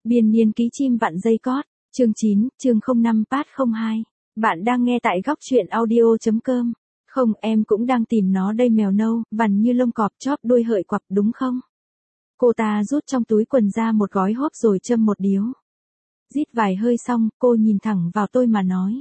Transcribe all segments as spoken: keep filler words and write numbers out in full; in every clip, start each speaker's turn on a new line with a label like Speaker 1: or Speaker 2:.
Speaker 1: Biên niên ký chim vặn dây cót, chương chín, chương không năm part không hai. Bạn đang nghe tại góc truyện audio.com. Không, em cũng đang tìm nó đây, mèo nâu, vằn như lông cọp, chóp đuôi hợi quặp đúng không? Cô ta rút trong túi quần ra một gói hốp rồi châm một điếu. Rít vài hơi xong, cô nhìn thẳng vào tôi mà nói.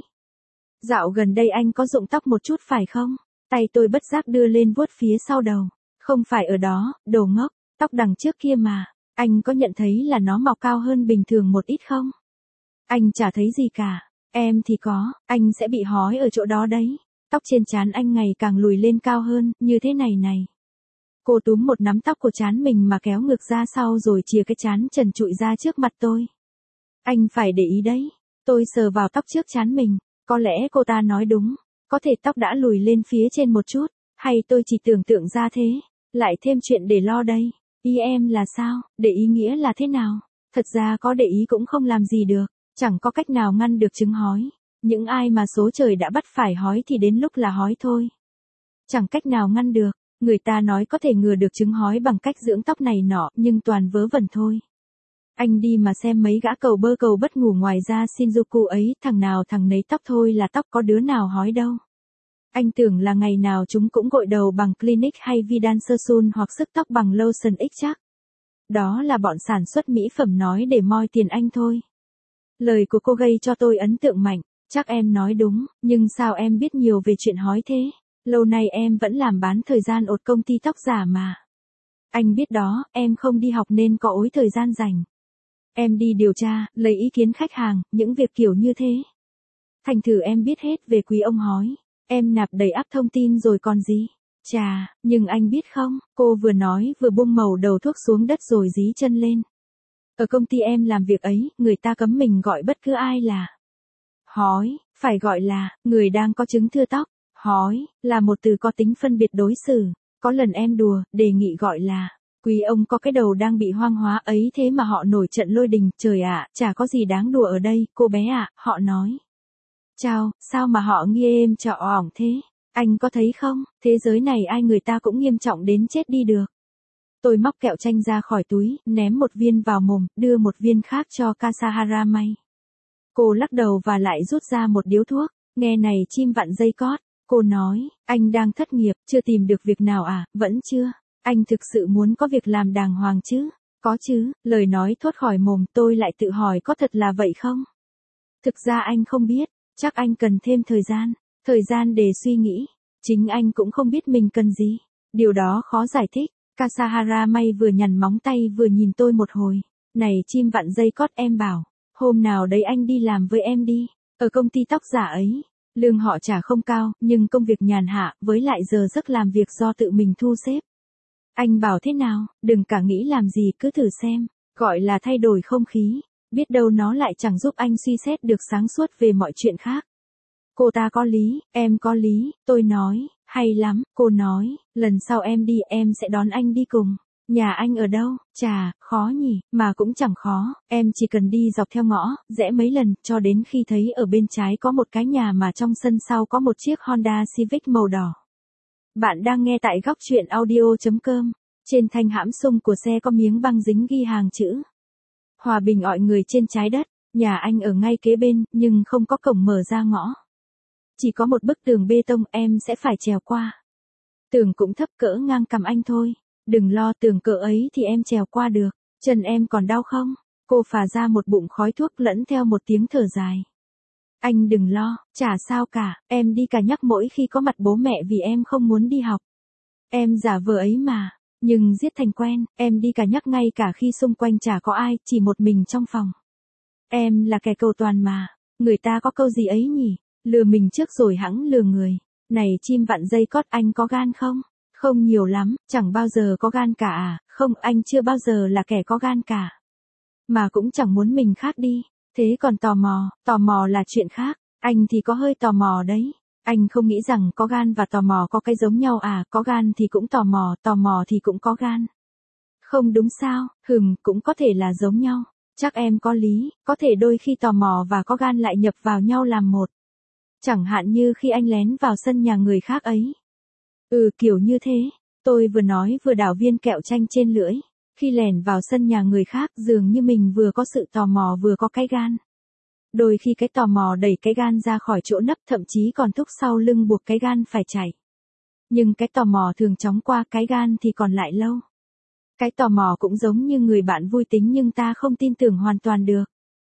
Speaker 1: Dạo gần đây anh có rụng tóc một chút phải không? Tay tôi bất giác đưa lên vuốt phía sau đầu. Không phải ở đó, đồ ngốc, tóc đằng trước kia mà. Anh có nhận thấy là nó mọc cao hơn bình thường một ít không? Anh chả thấy gì cả. Em thì có, anh sẽ bị hói ở chỗ đó đấy. Tóc trên trán anh ngày càng lùi lên cao hơn, như thế này này. Cô túm một nắm tóc của trán mình mà kéo ngược ra sau rồi chìa cái trán trần trụi ra trước mặt tôi. Anh phải để ý đấy. Tôi sờ vào tóc trước trán mình. Có lẽ cô ta nói đúng. Có thể tóc đã lùi lên phía trên một chút. Hay tôi chỉ tưởng tượng ra thế. Lại thêm chuyện để lo đây. Ý em là sao? Để ý nghĩa là thế nào? Thật ra có để ý cũng không làm gì được. Chẳng có cách nào ngăn được chứng hói. Những ai mà số trời đã bắt phải hói thì đến lúc là hói thôi. Chẳng cách nào ngăn được. Người ta nói có thể ngừa được chứng hói bằng cách dưỡng tóc này nọ, nhưng toàn vớ vẩn thôi. Anh đi mà xem mấy gã cầu bơ cầu bất ngủ ngoài ra Shinjuku ấy, thằng nào thằng nấy tóc thôi là tóc, có đứa nào hói đâu. Anh tưởng là ngày nào chúng cũng gội đầu bằng Clinique hay Vidal Sassoon hoặc sức tóc bằng Lotion X chắc. Đó là bọn sản xuất mỹ phẩm nói để moi tiền anh thôi. Lời của cô gây cho tôi ấn tượng mạnh. Chắc em nói đúng, nhưng sao em biết nhiều về chuyện hói thế? Lâu nay em vẫn làm bán thời gian ột công ty tóc giả mà. Anh biết đó, em không đi học nên có ối thời gian rảnh. Em đi điều tra, lấy ý kiến khách hàng, những việc kiểu như thế. Thành thử em biết hết về quý ông hói. Em nạp đầy ắp thông tin rồi còn gì. Chà, nhưng anh biết không, cô vừa nói vừa buông mẩu đầu thuốc xuống đất rồi dí chân lên. Ở công ty em làm việc ấy, người ta cấm mình gọi bất cứ ai là hói, phải gọi là người đang có chứng thưa tóc. Hói là một từ có tính phân biệt đối xử. Có lần em đùa, đề nghị gọi là quý ông có cái đầu đang bị hoang hóa ấy, thế mà họ nổi trận lôi đình. Trời ạ, chả có gì đáng đùa ở đây, cô bé ạ, họ nói. Chao, sao mà họ nghiêm êm trọ ỏng thế? Anh có thấy không, thế giới này ai người ta cũng nghiêm trọng đến chết đi được. Tôi móc kẹo chanh ra khỏi túi, ném một viên vào mồm, đưa một viên khác cho Kasahara May. Cô lắc đầu và lại rút ra một điếu thuốc. Nghe này chim vặn dây cót, cô nói, anh đang thất nghiệp, chưa tìm được việc nào à? Vẫn chưa. Anh thực sự muốn có việc làm đàng hoàng chứ? Có chứ, lời nói thốt khỏi mồm, tôi lại tự hỏi có thật là vậy không? Thực ra anh không biết, chắc anh cần thêm thời gian, thời gian để suy nghĩ. Chính anh cũng không biết mình cần gì. Điều đó khó giải thích. Kasahara May vừa nhằn móng tay vừa nhìn tôi một hồi. Này chim vặn dây cót, em bảo, hôm nào đấy anh đi làm với em đi. Ở công ty tóc giả ấy, lương họ trả không cao, nhưng công việc nhàn hạ, với lại giờ giấc làm việc do tự mình thu xếp. Anh bảo thế nào, đừng cả nghĩ làm gì, cứ thử xem, gọi là thay đổi không khí, biết đâu nó lại chẳng giúp anh suy xét được sáng suốt về mọi chuyện khác. Cô ta có lý, em có lý, tôi nói, hay lắm, cô nói, lần sau em đi em sẽ đón anh đi cùng. Nhà anh ở đâu? Chà, khó nhỉ, mà cũng chẳng khó, em chỉ cần đi dọc theo ngõ, rẽ mấy lần, cho đến khi thấy ở bên trái có một cái nhà mà trong sân sau có một chiếc Honda Civic màu đỏ. Bạn đang nghe tại góc truyện audio.com, trên thanh hãm xung của xe có miếng băng dính ghi hàng chữ Hòa bình mọi người trên trái đất. Nhà anh ở ngay kế bên, nhưng không có cổng mở ra ngõ. Chỉ có một bức tường bê tông, em sẽ phải trèo qua. Tường cũng thấp cỡ ngang cằm anh thôi. Đừng lo, tường cỡ ấy thì em trèo qua được. Chân em còn đau không? Cô phà ra một bụng khói thuốc lẫn theo một tiếng thở dài. Anh đừng lo, chả sao cả, em đi cả nhắc mỗi khi có mặt bố mẹ vì em không muốn đi học. Em giả vờ ấy mà, nhưng giết thành quen, em đi cả nhắc ngay cả khi xung quanh chả có ai, chỉ một mình trong phòng. Em là kẻ cầu toàn mà, người ta có câu gì ấy nhỉ, lừa mình trước rồi hẵng lừa người. Này chim vặn dây cót, anh có gan không? Không nhiều lắm, chẳng bao giờ có gan cả à? Không, anh chưa bao giờ là kẻ có gan cả. Mà cũng chẳng muốn mình khác đi. Thế còn tò mò, tò mò là chuyện khác. Anh thì có hơi tò mò đấy. Anh không nghĩ rằng có gan và tò mò có cái giống nhau à? Có gan thì cũng tò mò, tò mò thì cũng có gan. Không đúng sao? Hừm, cũng có thể là giống nhau. Chắc em có lý, có thể đôi khi tò mò và có gan lại nhập vào nhau làm một. Chẳng hạn như khi anh lén vào sân nhà người khác ấy. Ừ, kiểu như thế. Tôi vừa nói vừa đảo viên kẹo chanh trên lưỡi. Khi lẻn vào sân nhà người khác dường như mình vừa có sự tò mò vừa có cái gan. Đôi khi cái tò mò đẩy cái gan ra khỏi chỗ nấp, thậm chí còn thúc sau lưng buộc cái gan phải chạy. Nhưng cái tò mò thường chóng qua, cái gan thì còn lại lâu. Cái tò mò cũng giống như người bạn vui tính nhưng ta không tin tưởng hoàn toàn được.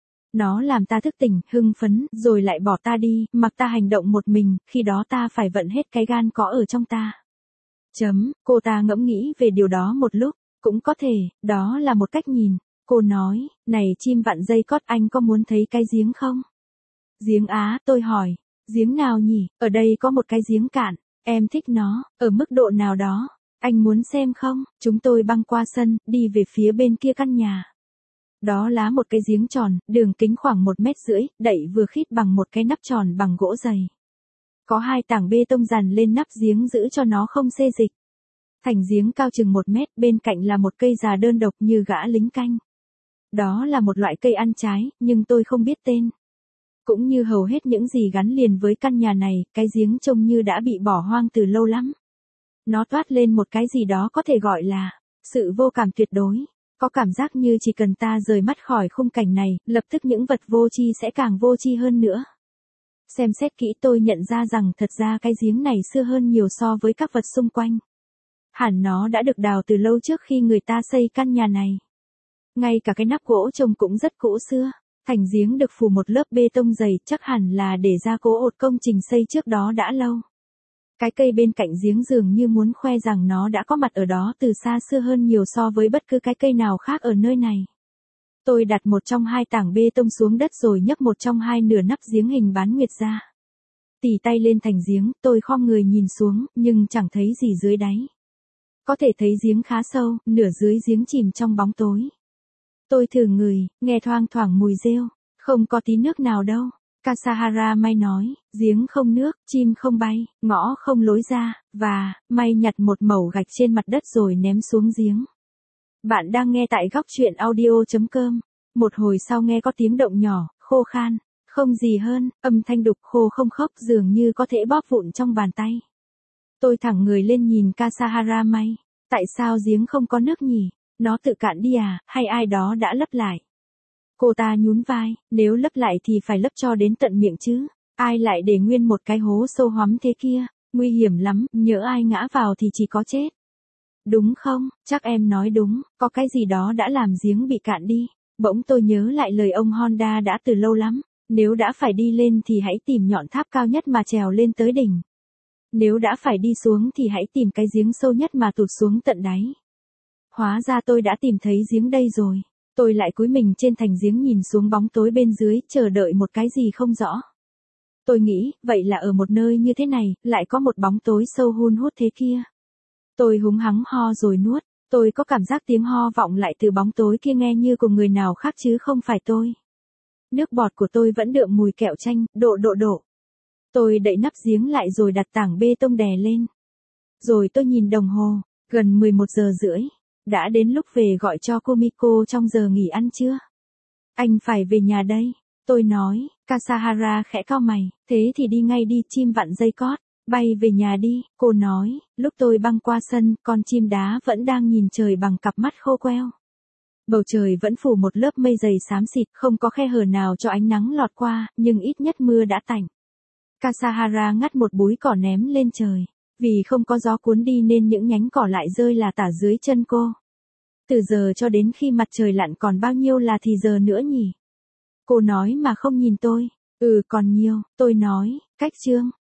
Speaker 1: Nó làm ta thức tỉnh, hưng phấn, rồi lại bỏ ta đi, mặc ta hành động một mình, khi đó ta phải vận hết cái gan có ở trong ta. Chấm, cô ta ngẫm nghĩ về điều đó một lúc, cũng có thể, đó là một cách nhìn. Cô nói, này chim vặn dây cót, anh có muốn thấy cái giếng không? Giếng á, tôi hỏi, giếng nào nhỉ? Ở đây có một cái giếng cạn, em thích nó, ở mức độ nào đó. Anh muốn xem không? Chúng tôi băng qua sân, đi về phía bên kia căn nhà. Đó là một cái giếng tròn, đường kính khoảng một mét rưỡi, đậy vừa khít bằng một cái nắp tròn bằng gỗ dày. Có hai tảng bê tông dàn lên nắp giếng giữ cho nó không xê dịch. Thành giếng cao chừng một mét, bên cạnh là một cây già đơn độc như gã lính canh. Đó là một loại cây ăn trái, nhưng tôi không biết tên. Cũng như hầu hết những gì gắn liền với căn nhà này, cái giếng trông như đã bị bỏ hoang từ lâu lắm. Nó toát lên một cái gì đó có thể gọi là sự vô cảm tuyệt đối. Có cảm giác như chỉ cần ta rời mắt khỏi khung cảnh này, lập tức những vật vô tri sẽ càng vô tri hơn nữa. Xem xét kỹ tôi nhận ra rằng thật ra cái giếng này xưa hơn nhiều so với các vật xung quanh. Hẳn nó đã được đào từ lâu trước khi người ta xây căn nhà này. Ngay cả cái nắp gỗ trông cũng rất cũ xưa. Thành giếng được phủ một lớp bê tông dày, chắc hẳn là để gia cố một công trình xây trước đó đã lâu. Cái cây bên cạnh giếng dường như muốn khoe rằng nó đã có mặt ở đó từ xa xưa hơn nhiều so với bất cứ cái cây nào khác ở nơi này. Tôi đặt một trong hai tảng bê tông xuống đất rồi nhấc một trong hai nửa nắp giếng hình bán nguyệt ra. Tì tay lên thành giếng, tôi khom người nhìn xuống, nhưng chẳng thấy gì dưới đáy. Có thể thấy giếng khá sâu, nửa dưới giếng chìm trong bóng tối. Tôi thử ngửi, nghe thoang thoảng mùi rêu, không có tí nước nào đâu. Kasahara Mai nói, giếng không nước, chim không bay, ngõ không lối ra, và, Mai nhặt một mẩu gạch trên mặt đất rồi ném xuống giếng. Bạn đang nghe tại góc truyện audio chấm com. Một hồi sau nghe có tiếng động nhỏ, khô khan, không gì hơn, âm thanh đục khô không khốc dường như có thể bóp vụn trong bàn tay. Tôi thẳng người lên nhìn Kasahara Mai, tại sao giếng không có nước nhỉ? Nó tự cạn đi à, hay ai đó đã lấp lại? Cô ta nhún vai, nếu lấp lại thì phải lấp cho đến tận miệng chứ, ai lại để nguyên một cái hố sâu hoắm thế kia, nguy hiểm lắm, nhỡ ai ngã vào thì chỉ có chết. Đúng không, chắc em nói đúng, có cái gì đó đã làm giếng bị cạn đi. Bỗng tôi nhớ lại lời ông Honda đã từ lâu lắm, nếu đã phải đi lên thì hãy tìm nhọn tháp cao nhất mà trèo lên tới đỉnh. Nếu đã phải đi xuống thì hãy tìm cái giếng sâu nhất mà tụt xuống tận đáy. Hóa ra tôi đã tìm thấy giếng đây rồi. Tôi lại cúi mình trên thành giếng nhìn xuống bóng tối bên dưới, chờ đợi một cái gì không rõ. Tôi nghĩ, vậy là ở một nơi như thế này, lại có một bóng tối sâu hun hút thế kia. Tôi húng hắng ho rồi nuốt, tôi có cảm giác tiếng ho vọng lại từ bóng tối kia nghe như của người nào khác chứ không phải tôi. Nước bọt của tôi vẫn đượm mùi kẹo chanh, độ độ độ. Tôi đậy nắp giếng lại rồi đặt tảng bê tông đè lên. Rồi tôi nhìn đồng hồ, gần mười một giờ rưỡi. Đã đến lúc về gọi cho Kumiko trong giờ nghỉ ăn trưa. Anh phải về nhà đây, tôi nói. Kasahara khẽ cau mày, thế thì đi ngay đi chim vặn dây cót, bay về nhà đi, cô nói. Lúc tôi băng qua sân, con chim đá vẫn đang nhìn trời bằng cặp mắt khô queo. Bầu trời vẫn phủ một lớp mây dày xám xịt, không có khe hở nào cho ánh nắng lọt qua, nhưng ít nhất mưa đã tạnh. Kasahara ngắt một búi cỏ ném lên trời. Vì không có gió cuốn đi nên những nhánh cỏ lại rơi là tả dưới chân cô. Từ giờ cho đến khi mặt trời lặn còn bao nhiêu là thì giờ nữa nhỉ? Cô nói mà không nhìn tôi. Ừ còn nhiều, tôi nói, cách chương.